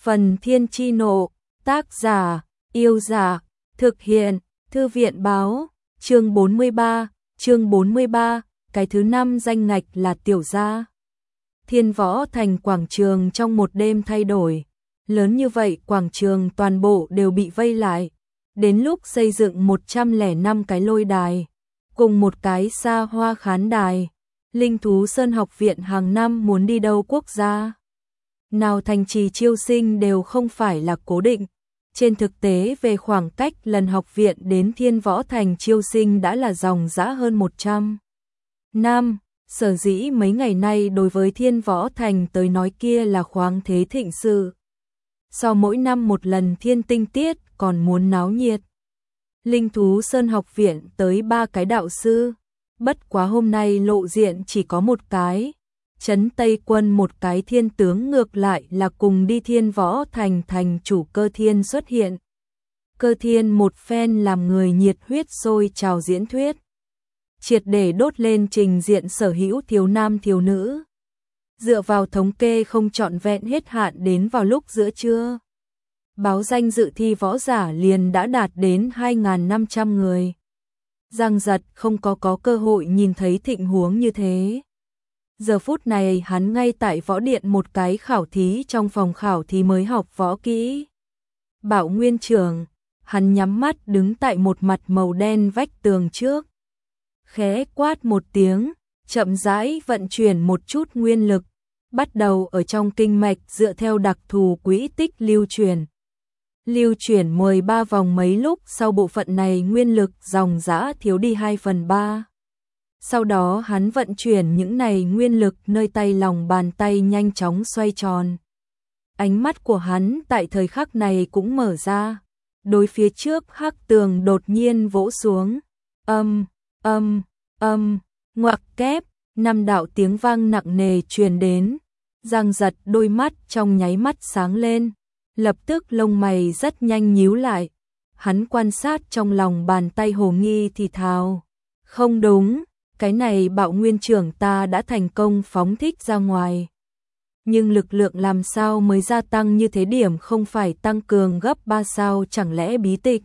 Phần Thiên Chi Nộ, tác giả, Yêu Giả, thực hiện, Thư viện Báo, chương 43, cái thứ 5 danh ngạch là tiểu gia. Thiên Võ Thành quảng trường trong một đêm thay đổi, lớn như vậy quảng trường toàn bộ đều bị vây lại, đến lúc xây dựng 105 cái lôi đài, cùng một cái xa hoa khán đài. Linh Thú Sơn học viện hàng năm muốn đi đâu quốc gia nào thành trì chiêu sinh đều không phải là cố định. Trên thực tế về khoảng cách lần học viện đến Thiên Võ Thành chiêu sinh đã là dòng dã hơn 100 năm. Sở dĩ mấy ngày nay đối với Thiên Võ Thành tới nói kia là khoáng thế thịnh sự. So mỗi năm một lần thiên tinh tiết còn muốn náo nhiệt. Linh Thú Sơn học viện tới 3 cái đạo sư, bất quá hôm nay lộ diện chỉ có một cái. Trấn Tây Quân một cái thiên tướng ngược lại là cùng đi Thiên Võ Thành thành chủ Cơ Thiên xuất hiện. Cơ Thiên một phen làm người nhiệt huyết sôi trào diễn thuyết, triệt để đốt lên trình diện sở hữu thiếu nam thiếu nữ. Dựa vào thống kê không trọn vẹn hết hạn đến vào lúc giữa trưa, báo danh dự thi võ giả liền đã đạt đến 2.500 người. Giang Giật không có cơ hội nhìn thấy thịnh huống như thế. Giờ phút này hắn ngay tại võ điện một cái khảo thí trong phòng khảo thí mới học võ kỹ. Bảo Nguyên Trưởng, hắn nhắm mắt đứng tại một mặt màu đen vách tường trước. Khẽ quát một tiếng, chậm rãi vận chuyển một chút nguyên lực, bắt đầu ở trong kinh mạch dựa theo đặc thù quỹ tích lưu chuyển. Lưu chuyển 13 vòng mấy lúc sau bộ phận này nguyên lực dòng dã thiếu đi 2/3. Sau đó hắn vận chuyển những này nguyên lực nơi tay lòng bàn tay nhanh chóng xoay tròn. Ánh mắt của hắn tại thời khắc này cũng mở ra. Đối phía trước hắc tường đột nhiên vỗ xuống. Ngoặc kép, 5 đạo tiếng vang nặng nề truyền đến. Giang Giật đôi mắt trong nháy mắt sáng lên. Lập tức lông mày rất nhanh nhíu lại. Hắn quan sát trong lòng bàn tay hồ nghi thì thào. Không đúng. Cái này Bảo Nguyên Trưởng ta đã thành công phóng thích ra ngoài. Nhưng lực lượng làm sao mới gia tăng như thế, điểm không phải tăng cường gấp 3 sao, chẳng lẽ bí tịch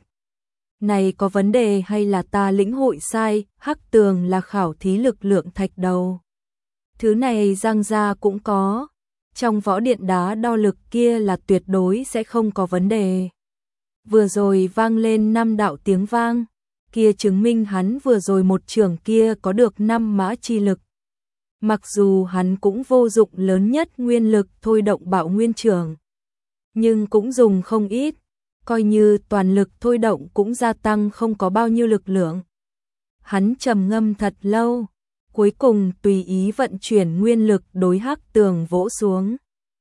này có vấn đề hay là ta lĩnh hội sai? Hắc tường là khảo thí lực lượng thạch đầu. Thứ này Giang gia cũng có. Trong võ điện đá đo lực kia là tuyệt đối sẽ không có vấn đề. Vừa rồi vang lên 5 đạo tiếng vang. Kia chứng minh hắn vừa rồi một trường kia có được 5 mã chi lực. Mặc dù hắn cũng vô dụng lớn nhất nguyên lực thôi động Bảo Nguyên Trưởng, nhưng cũng dùng không ít, coi như toàn lực thôi động cũng gia tăng không có bao nhiêu lực lượng. Hắn trầm ngâm thật lâu, cuối cùng tùy ý vận chuyển nguyên lực đối hắc tường vỗ xuống.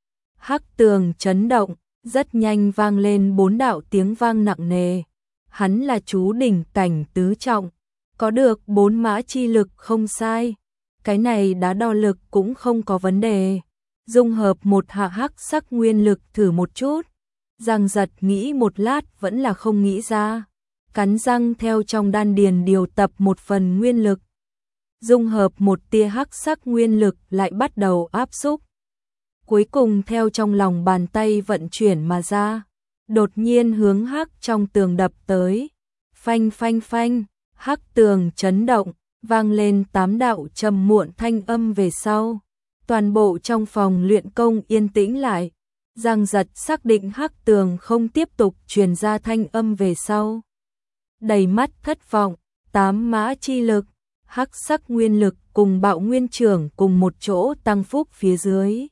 Hắc tường chấn động, rất nhanh vang lên 4 đạo tiếng vang nặng nề. Hắn là chú đỉnh cảnh tứ trọng, có được 4 mã chi lực không sai. Cái này đá đo lực cũng không có vấn đề. Dung hợp một hạ hắc sắc nguyên lực thử một chút. Giang Giật nghĩ một lát vẫn là không nghĩ ra. Cắn răng theo trong đan điền điều tập một phần nguyên lực. Dung hợp một tia hắc sắc nguyên lực lại bắt đầu áp xúc. Cuối cùng theo trong lòng bàn tay vận chuyển mà ra. Đột nhiên hướng hắc trong tường đập tới. Phanh phanh phanh, hắc tường chấn động, vang lên 8 đạo trầm muộn thanh âm về sau. Toàn bộ trong phòng luyện công yên tĩnh lại. Giang Giật xác định hắc tường không tiếp tục truyền ra thanh âm về sau. Đầy mắt thất vọng, 8 mã chi lực, hắc sắc nguyên lực cùng Bảo Nguyên Trưởng cùng một chỗ tăng phúc phía dưới.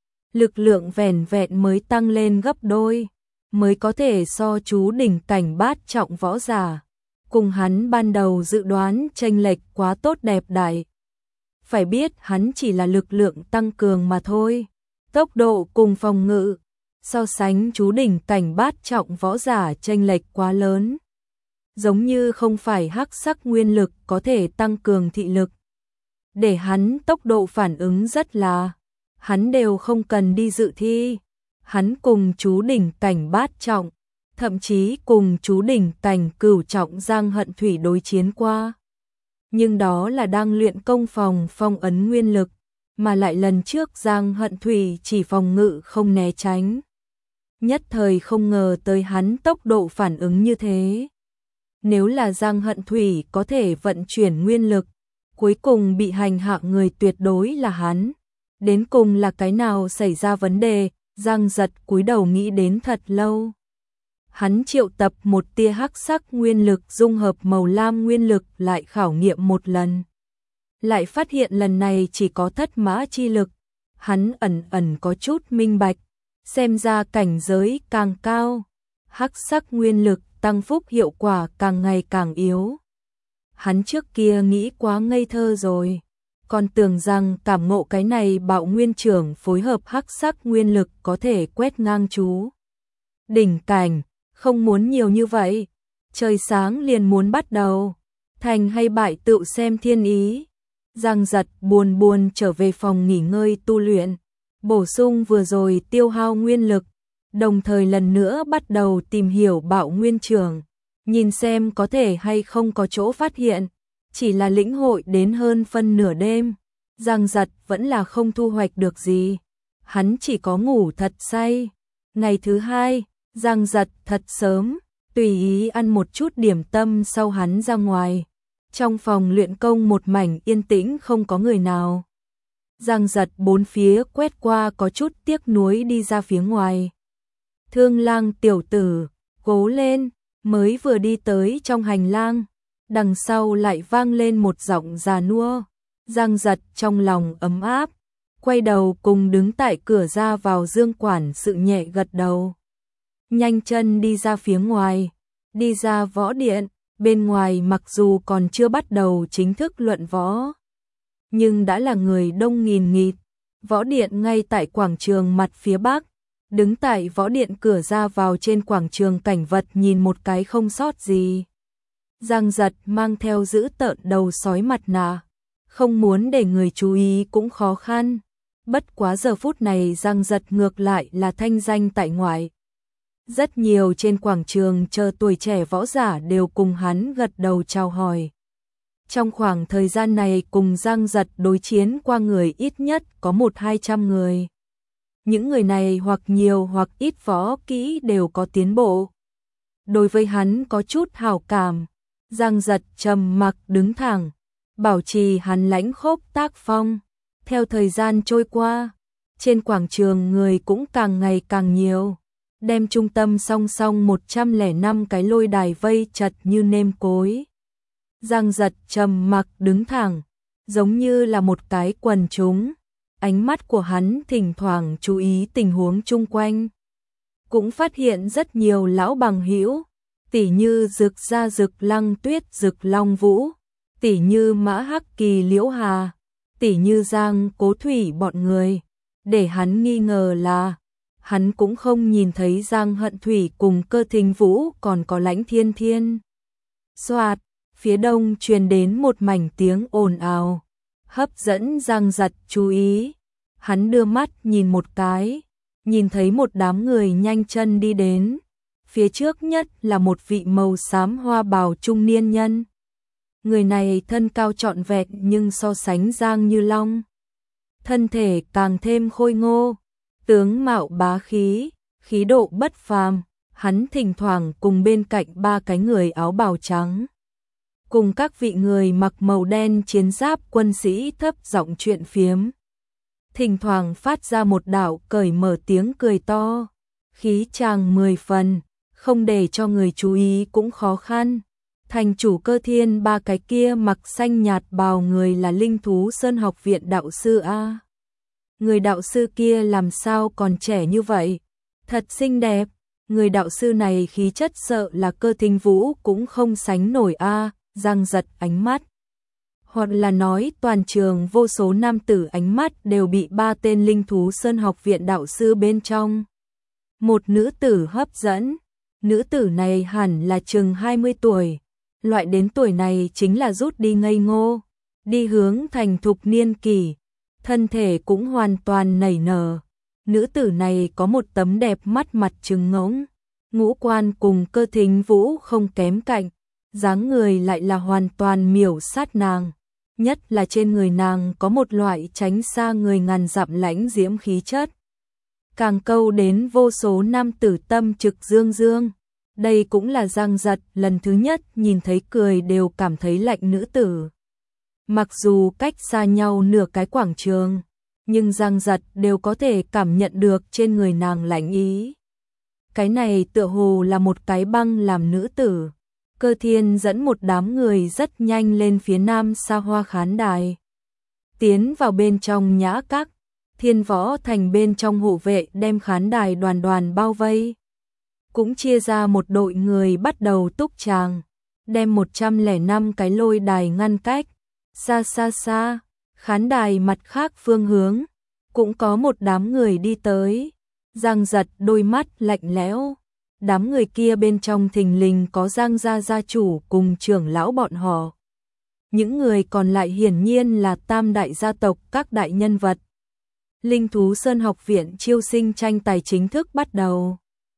Lực lượng vẻn vẹn mới tăng lên gấp đôi, mới có thể so chú đỉnh cảnh bát trọng võ giả. Cùng hắn ban đầu dự đoán chênh lệch quá tốt đẹp đại. Phải biết hắn chỉ là lực lượng tăng cường mà thôi. Tốc độ cùng phòng ngự, so sánh chú đỉnh cảnh bát trọng võ giả chênh lệch quá lớn. Giống như không phải hắc sắc nguyên lực có thể tăng cường thị lực. Để hắn tốc độ phản ứng rất là, hắn đều không cần đi dự thi. Hắn cùng chú đỉnh cảnh bát trọng, thậm chí cùng chú đỉnh cảnh cửu trọng Giang Hận Thủy đối chiến qua. Nhưng đó là đang luyện công phòng phong ấn nguyên lực, mà lại lần trước Giang Hận Thủy chỉ phòng ngự không né tránh. nhất thời không ngờ tới hắn tốc độ phản ứng như thế. Nếu là Giang Hận Thủy có thể vận chuyển nguyên lực, cuối cùng bị hành hạ người tuyệt đối là hắn. Đến cùng là cái nào xảy ra vấn đề, Giang Giật cúi đầu nghĩ đến thật lâu. Hắn triệu tập một tia hắc sắc nguyên lực dung hợp màu lam nguyên lực lại khảo nghiệm một lần. Lại phát hiện lần này chỉ có thất mã chi lực, hắn ẩn ẩn có chút minh bạch, xem ra cảnh giới càng cao, hắc sắc nguyên lực tăng phúc hiệu quả càng ngày càng yếu. Hắn trước kia nghĩ quá ngây thơ rồi, còn tưởng rằng cảm ngộ cái này bạo nguyên trưởng phối hợp hắc sắc nguyên lực có thể quét ngang chú đỉnh cảnh, không muốn nhiều như vậy, trời sáng liền muốn bắt đầu, thành hay bại tự xem thiên ý. Giang Giật buồn buồn trở về phòng nghỉ ngơi tu luyện, bổ sung vừa rồi tiêu hao nguyên lực, đồng thời lần nữa bắt đầu tìm hiểu bạo nguyên trưởng, nhìn xem có thể hay không có chỗ phát hiện. Chỉ là lĩnh hội đến hơn phân nửa đêm, Giang Giật vẫn là không thu hoạch được gì, hắn chỉ có ngủ thật say. Ngày thứ hai, Giang Giật thật sớm, tùy ý ăn một chút điểm tâm sau hắn ra ngoài. Trong phòng luyện công một mảnh yên tĩnh không có người nào. Giang Giật bốn phía quét qua có chút tiếc nuối đi ra phía ngoài. Thương Lang tiểu tử, cố lên, mới vừa đi tới trong hành lang, đằng sau lại vang lên một giọng già nua. Giang Giật trong lòng ấm áp, quay đầu cùng đứng tại cửa ra vào Dương quản sự nhẹ gật đầu. Nhanh chân đi ra phía ngoài, đi ra võ điện, bên ngoài mặc dù còn chưa bắt đầu chính thức luận võ, nhưng đã là người đông nghìn nghịt. Võ điện ngay tại quảng trường mặt phía bắc, đứng tại võ điện cửa ra vào trên quảng trường cảnh vật nhìn một cái không sót gì. Giang Giật mang theo giữ tợn đầu sói mặt nạ, không muốn để người chú ý cũng khó khăn. Bất quá giờ phút này Giang Giật ngược lại là thanh danh tại ngoại. Rất nhiều trên quảng trường chờ tuổi trẻ võ giả đều cùng hắn gật đầu chào hỏi. Trong khoảng thời gian này cùng Giang Giật đối chiến qua người ít nhất có 100-200 người. Những người này hoặc nhiều hoặc ít võ kỹ đều có tiến bộ. Đối với hắn có chút hảo cảm, Giang Giật trầm mặc đứng thẳng, bảo trì hắn lãnh khốc tác phong. Theo thời gian trôi qua, trên quảng trường người cũng càng ngày càng nhiều, đem trung tâm song song 105 cái lôi đài vây chật như nêm cối. Giang Giật trầm mặc đứng thẳng, giống như là một cái quần chúng, ánh mắt của hắn thỉnh thoảng chú ý tình huống chung quanh. Cũng phát hiện rất nhiều lão bằng hữu, tỉ như Dực Gia Dực Lăng Tuyết Dực Long Vũ, tỉ như Mã Hắc Kỳ Liễu Hà, tỉ như Giang Cố Thủy bọn người. Để hắn nghi ngờ là, hắn cũng không nhìn thấy Giang Hận Thủy cùng Cơ Thính Vũ còn có Lãnh Thiên Thiên. Soạt, phía đông truyền đến một mảnh tiếng ồn ào, hấp dẫn Giang Giật chú ý. Hắn đưa mắt nhìn một cái, nhìn thấy một đám người nhanh chân đi đến. Phía trước nhất là một vị màu xám hoa bào trung niên nhân. Người này thân cao trọn vẹn nhưng so sánh Giang Như Long, thân thể càng thêm khôi ngô, tướng mạo bá khí, khí độ bất phàm. Hắn thỉnh thoảng cùng bên cạnh ba cái người áo bào trắng, cùng các vị người mặc màu đen chiến giáp quân sĩ thấp giọng chuyện phiếm. Thỉnh thoảng phát ra một đạo cởi mở tiếng cười to, khí chàng 10 phần, không để cho người chú ý cũng khó khăn. Thành chủ Cơ Thiên ba cái kia mặc xanh nhạt bào người là Linh Thú Sơn học viện đạo sư A. Người đạo sư kia làm sao còn trẻ như vậy, thật xinh đẹp. Người đạo sư này khí chất sợ là Cơ Thính Vũ cũng không sánh nổi A. Giang Giật ánh mắt, hoặc là nói toàn trường vô số nam tử ánh mắt đều bị ba tên Linh Thú Sơn học viện đạo sư bên trong một nữ tử hấp dẫn. Nữ tử này hẳn là chừng 20 tuổi, loại đến tuổi này chính là rút đi ngây ngô, đi hướng thành thục niên kỷ, thân thể cũng hoàn toàn nảy nở. Nữ tử này có một tấm đẹp mắt mặt trừng ngỗng, ngũ quan cùng Cơ Thính Vũ không kém cạnh, dáng người lại là hoàn toàn miểu sát nàng, nhất là trên người nàng có một loại tránh xa người ngàn dặm lãnh diễm khí chất. càng câu đến vô số nam tử tâm trực dương dương. Đây cũng là Giang Giật lần thứ nhất nhìn thấy cười đều cảm thấy lạnh nữ tử. Mặc dù cách xa nhau nửa cái quảng trường, nhưng Giang Giật đều có thể cảm nhận được trên người nàng lạnh ý. Cái này tựa hồ là một cái băng làm nữ tử. Cơ Thiên dẫn một đám người rất nhanh lên phía nam xa hoa khán đài. Tiến vào bên trong nhã các, Thiên Võ Thành bên trong hộ vệ đem khán đài đoàn đoàn bao vây. Cũng chia ra một đội người bắt đầu túc tràng, đem 105 cái lôi đài ngăn cách. Xa xa xa, khán đài mặt khác phương hướng, cũng có một đám người đi tới. Giang Giật đôi mắt lạnh lẽo. Đám người kia bên trong thình lình có Giang gia gia chủ cùng trưởng lão bọn họ. Những người còn lại hiển nhiên là tam đại gia tộc các đại nhân vật. Linh Thú Sơn học viện chiêu sinh tranh tài chính thức bắt đầu.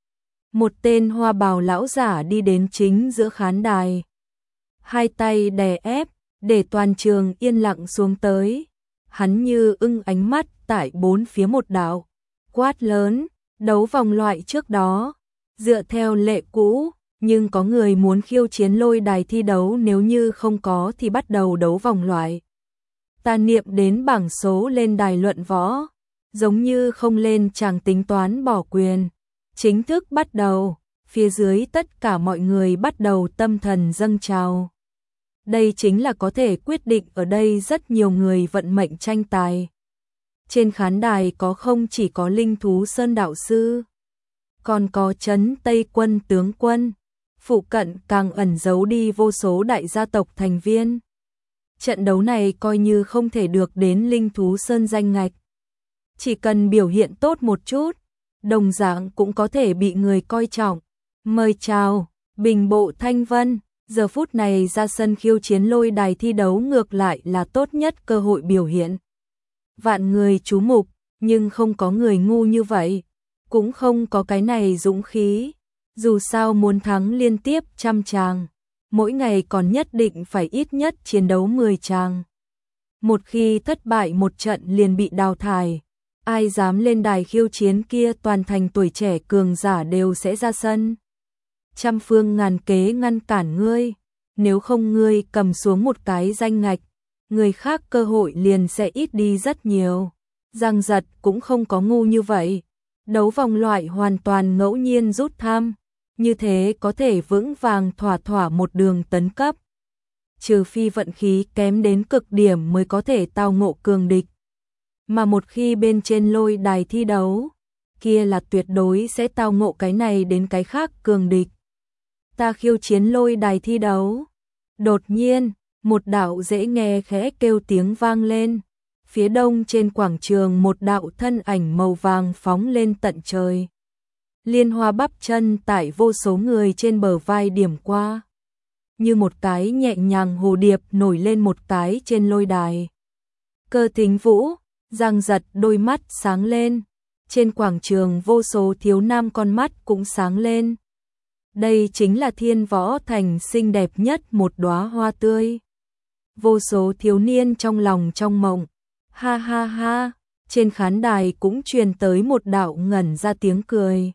Một tên hoa bào lão giả đi đến chính giữa khán đài. Hai tay đè ép, để toàn trường yên lặng xuống tới. Hắn như ưng ánh mắt tại bốn phía một đạo. Quát lớn, đấu vòng loại trước đó. Dựa theo lệ cũ, nhưng có người muốn khiêu chiến lôi đài thi đấu, nếu như không có thì bắt đầu đấu vòng loại. Ta niệm đến bảng số lên đài luận võ, giống như không lên chàng tính toán bỏ quyền. Chính thức bắt đầu, phía dưới tất cả mọi người bắt đầu tâm thần dâng trào. Đây chính là có thể quyết định ở đây rất nhiều người vận mệnh tranh tài. Trên khán đài có không chỉ có Linh Thú Sơn đạo sư, còn có Trấn Tây Quân tướng quân, phụ cận càng ẩn giấu đi vô số đại gia tộc thành viên. Trận đấu này coi như không thể được đến Linh Thú Sơn danh ngạch. Chỉ cần biểu hiện tốt một chút, đồng dạng cũng có thể bị người coi trọng. Mời chào, Bình Bộ Thanh Vân, giờ phút này ra sân khiêu chiến lôi đài thi đấu ngược lại là tốt nhất cơ hội biểu hiện. Vạn người chú mục, nhưng không có người ngu như vậy. Cũng không có cái này dũng khí, dù sao muốn thắng liên tiếp 100 tràng, mỗi ngày còn nhất định phải ít nhất chiến đấu 10 tràng. Một khi thất bại một trận liền bị đào thải, ai dám lên đài khiêu chiến kia toàn thành tuổi trẻ cường giả đều sẽ ra sân. Trăm phương ngàn kế ngăn cản ngươi, nếu không ngươi cầm xuống một cái danh ngạch, người khác cơ hội liền sẽ ít đi rất nhiều. Giang Giật cũng không có ngu như vậy. Đấu vòng loại hoàn toàn ngẫu nhiên rút thăm, như thế có thể vững vàng thỏa thỏa một đường tấn cấp. Trừ phi vận khí kém đến cực điểm mới có thể tao ngộ cường địch. Mà một khi bên trên lôi đài thi đấu, kia là tuyệt đối sẽ tao ngộ cái này đến cái khác cường địch. Ta khiêu chiến lôi đài thi đấu. Đột nhiên, một đạo dễ nghe khẽ kêu tiếng vang lên. Phía đông trên quảng trường một đạo thân ảnh màu vàng phóng lên tận trời. Liên hoa bắp chân tại vô số người trên bờ vai điểm qua. Như một cái nhẹ nhàng hồ điệp nổi lên một cái trên lôi đài. Cơ Thính Vũ, Giang Giật đôi mắt sáng lên. Trên quảng trường vô số thiếu nam con mắt cũng sáng lên. Đây chính là Thiên Võ Thành xinh đẹp nhất một đóa hoa tươi. Vô số thiếu niên trong lòng trong mộng. Ha ha ha, trên khán đài cũng truyền tới một đạo ngẩn ra tiếng cười.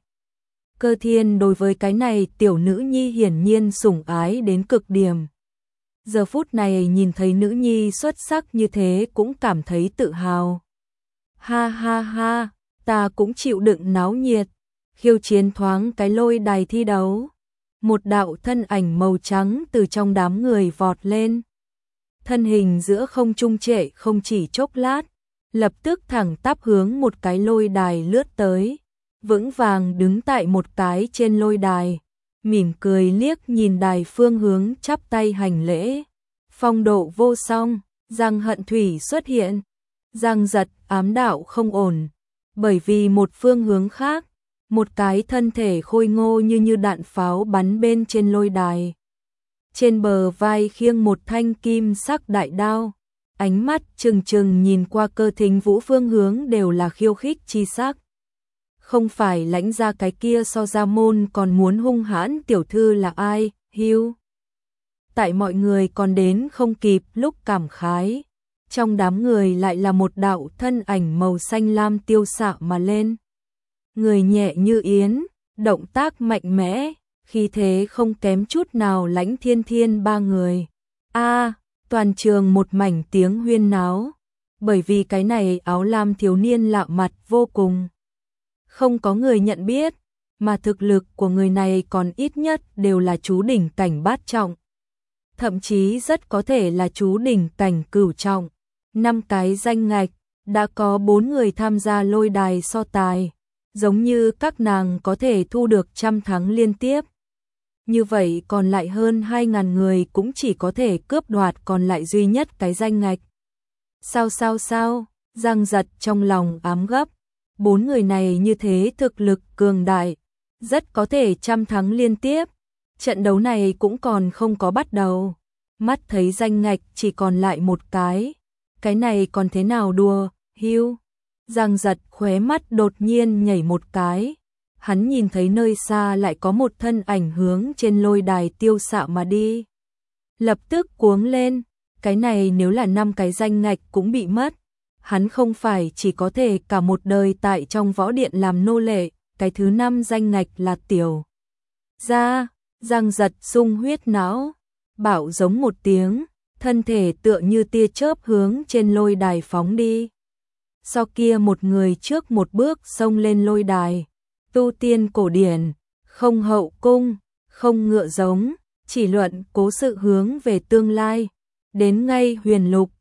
Cơ Thiên đối với cái này tiểu nữ nhi hiển nhiên sủng ái đến cực điểm. Giờ phút này nhìn thấy nữ nhi xuất sắc như thế cũng cảm thấy tự hào. Ha ha ha, ta cũng chịu đựng náo nhiệt, khiêu chiến thoáng cái lôi đài thi đấu. Một đạo thân ảnh màu trắng từ trong đám người vọt lên. Thân hình giữa không trung trệ không chỉ chốc lát, lập tức thẳng tắp hướng một cái lôi đài lướt tới, vững vàng đứng tại một cái trên lôi đài, mỉm cười liếc nhìn đài phương hướng chắp tay hành lễ. Phong độ vô song, Giang Hận Thủy xuất hiện. Giang Giật ám đạo không ổn, bởi vì một phương hướng khác, một cái thân thể khôi ngô như đạn pháo bắn bên trên lôi đài. Trên bờ vai khiêng một thanh kim sắc đại đao, ánh mắt trừng trừng nhìn qua Cơ Thính Vũ phương hướng đều là khiêu khích chi sắc. Không phải lãnh gia cái kia so ra môn còn muốn hung hãn tiểu thư là ai, Hưu. Tại mọi người còn đến không kịp lúc cảm khái, trong đám người lại là một đạo thân ảnh màu xanh lam tiêu xạ mà lên. người nhẹ như yến, động tác mạnh mẽ, khí thế không kém chút nào Lãnh Thiên Thiên ba người. Toàn trường một mảnh tiếng huyên náo, bởi vì cái này áo lam thiếu niên lạ mặt vô cùng. Không có người nhận biết, mà thực lực của người này còn ít nhất đều là chú đỉnh cảnh bát trọng. Thậm chí rất có thể là chú đỉnh cảnh cửu trọng. 5 cái danh ngạch, đã có 4 người tham gia lôi đài so tài, giống như các nàng có thể thu được 100 thắng liên tiếp. Như vậy còn lại hơn 2.000 người cũng chỉ có thể cướp đoạt còn lại duy nhất cái danh ngạch. Sao, Giang Giật trong lòng ám gấp, 4 người này như thế thực lực cường đại, rất có thể 100 thắng liên tiếp. Trận đấu này cũng còn không có bắt đầu, mắt thấy danh ngạch chỉ còn lại một cái này còn thế nào đùa, hưu. Giang Giật khóe mắt đột nhiên nhảy một cái, hắn nhìn thấy nơi xa lại có một thân ảnh hướng trên lôi đài tiêu xạ mà đi. Lập tức cuống lên, cái này nếu là 5 cái danh ngạch cũng bị mất, hắn không phải chỉ có thể cả một đời tại trong võ điện làm nô lệ, cái thứ 5 danh ngạch là tiểu gia. Giang Giật sung huyết não, bảo giống một tiếng, thân thể tựa như tia chớp hướng trên lôi đài phóng đi. Sau kia một người trước một bước xông lên lôi đài, tu tiên cổ điển, không hậu cung, không ngựa giống, chỉ luận cố sự hướng về tương lai, đến ngay huyền lục,